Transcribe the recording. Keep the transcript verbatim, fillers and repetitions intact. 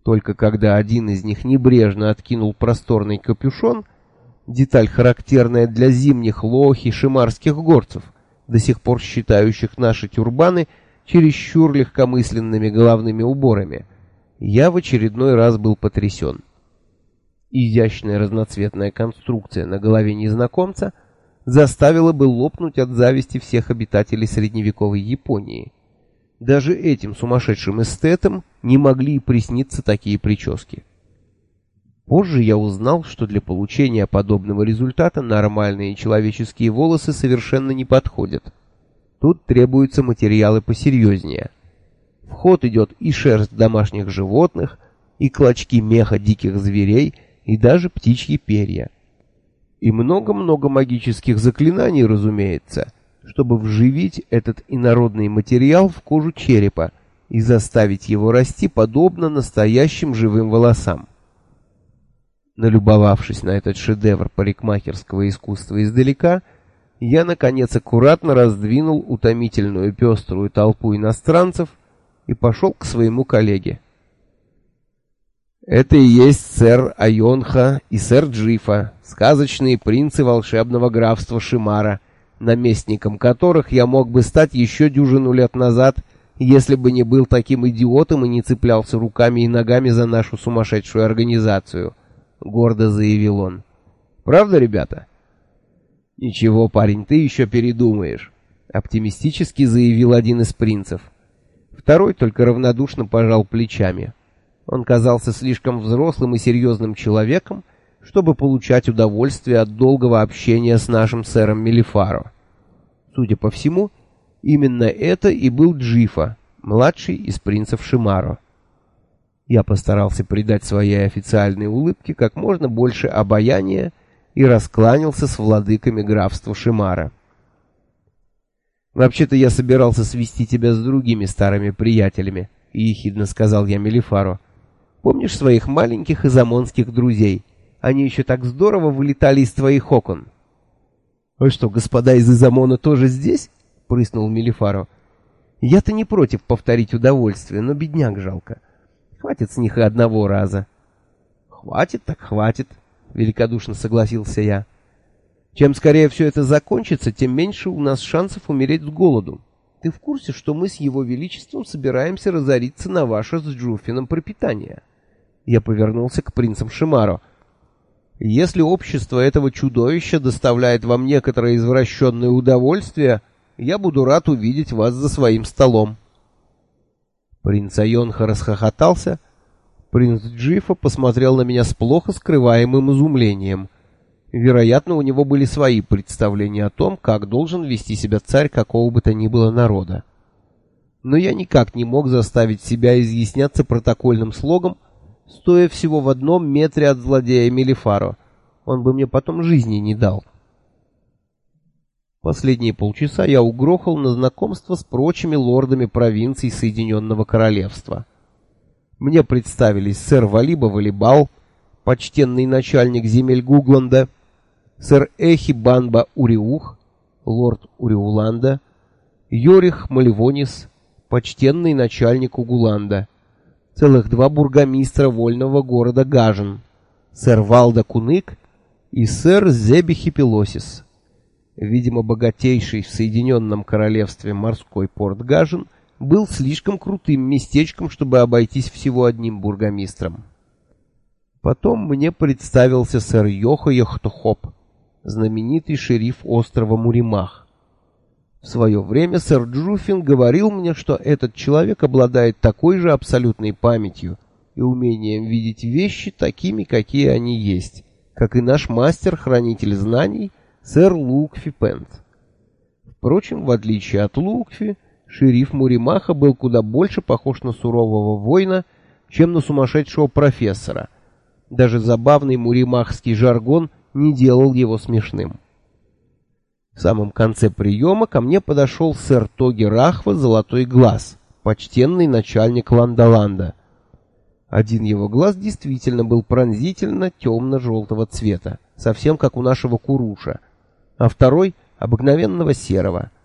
Только когда один из них небрежно откинул просторный капюшон, деталь, характерная для зимних лохи шимарских горцев, до сих пор считающих наши тюрбаны чересчур легкомысленными головными уборами, я в очередной раз был потрясен. Изящная разноцветная конструкция на голове незнакомца заставила бы лопнуть от зависти всех обитателей средневековой Японии. Даже этим сумасшедшим эстетам не могли и присниться такие прически. Позже я узнал, что для получения подобного результата нормальные человеческие волосы совершенно не подходят. Тут требуются материалы посерьезнее. В ход идет и шерсть домашних животных, и клочки меха диких зверей, и даже птичьи перья. И много-много магических заклинаний, разумеется, чтобы вживить этот инородный материал в кожу черепа и заставить его расти подобно настоящим живым волосам. Налюбовавшись на этот шедевр парикмахерского искусства издалека, я, наконец, аккуратно раздвинул утомительную пеструю толпу иностранцев и пошел к своему коллеге. Это и есть сэр Айонха и сэр Джифа, сказочные принцы волшебного графства Шимара, наместником которых я мог бы стать еще дюжину лет назад, если бы не был таким идиотом и не цеплялся руками и ногами за нашу сумасшедшую организацию, — гордо заявил он. Правда, ребята? Ничего, парень, ты еще передумаешь, — оптимистически заявил один из принцев. Второй только равнодушно пожал плечами. Он казался слишком взрослым и серьезным человеком, чтобы получать удовольствие от долгого общения с нашим сэром Мелифаро. Судя по всему, именно это и был Джифа, младший из принцев Шимаро. Я постарался придать своей официальной улыбке как можно больше обаяния и раскланялся с владыками графства Шимара. «Вообще-то я собирался свести тебя с другими старыми приятелями», — ехидно сказал я Мелифаро. «Помнишь своих маленьких изамонских друзей? Они еще так здорово вылетали из твоих окон». «А что, господа из Изамона тоже здесь?» — прыснул Мелифаро. «Я-то не против повторить удовольствие, но бедняк жалко. Хватит с них и одного раза». «Хватит так хватит», — великодушно согласился я. «Чем скорее все это закончится, тем меньше у нас шансов умереть с голоду. Ты в курсе, что мы с его величеством собираемся разориться на ваше с Джуфином пропитание?» Я повернулся к принцам Шимаро. «Если общество этого чудовища доставляет вам некоторое извращенное удовольствие, я буду рад увидеть вас за своим столом». Принц Айонха расхохотался. Принц Джифа посмотрел на меня с плохо скрываемым изумлением. Вероятно, у него были свои представления о том, как должен вести себя царь какого бы то ни было народа. Но я никак не мог заставить себя изъясняться протокольным слогом, стоя всего в одном метре от злодея Мелифаро. Он бы мне потом жизни не дал. Последние полчаса я угрохал на знакомство с прочими лордами провинций Соединенного Королевства. Мне представились сэр Валиба Валибал, почтенный начальник земель Гугланда, сэр Эхи Банба Уриух, лорд Уриуланда, Йорих Маливонис, почтенный начальник Угуланда, целых два бургомистра вольного города Гажен, сэр Валда Кунык и сэр Зебихи Пелосис. Видимо, богатейший в Соединенном Королевстве морской порт Гажен был слишком крутым местечком, чтобы обойтись всего одним бургомистром. Потом мне представился сэр Йохо Йохтохоп, знаменитый шериф острова Муримах. В свое время сэр Джуфин говорил мне, что этот человек обладает такой же абсолютной памятью и умением видеть вещи такими, какие они есть, как и наш мастер-хранитель знаний сэр Лукфи Пент. Впрочем, в отличие от Лукфи, шериф Муримаха был куда больше похож на сурового воина, чем на сумасшедшего профессора. Даже забавный муримахский жаргон не делал его смешным. В самом конце приема ко мне подошел сэр Тоги Рахва Золотой Глаз, почтенный начальник Ландоланда. Один его глаз действительно был пронзительно темно-желтого цвета, совсем как у нашего Куруша, а второй — обыкновенного серого.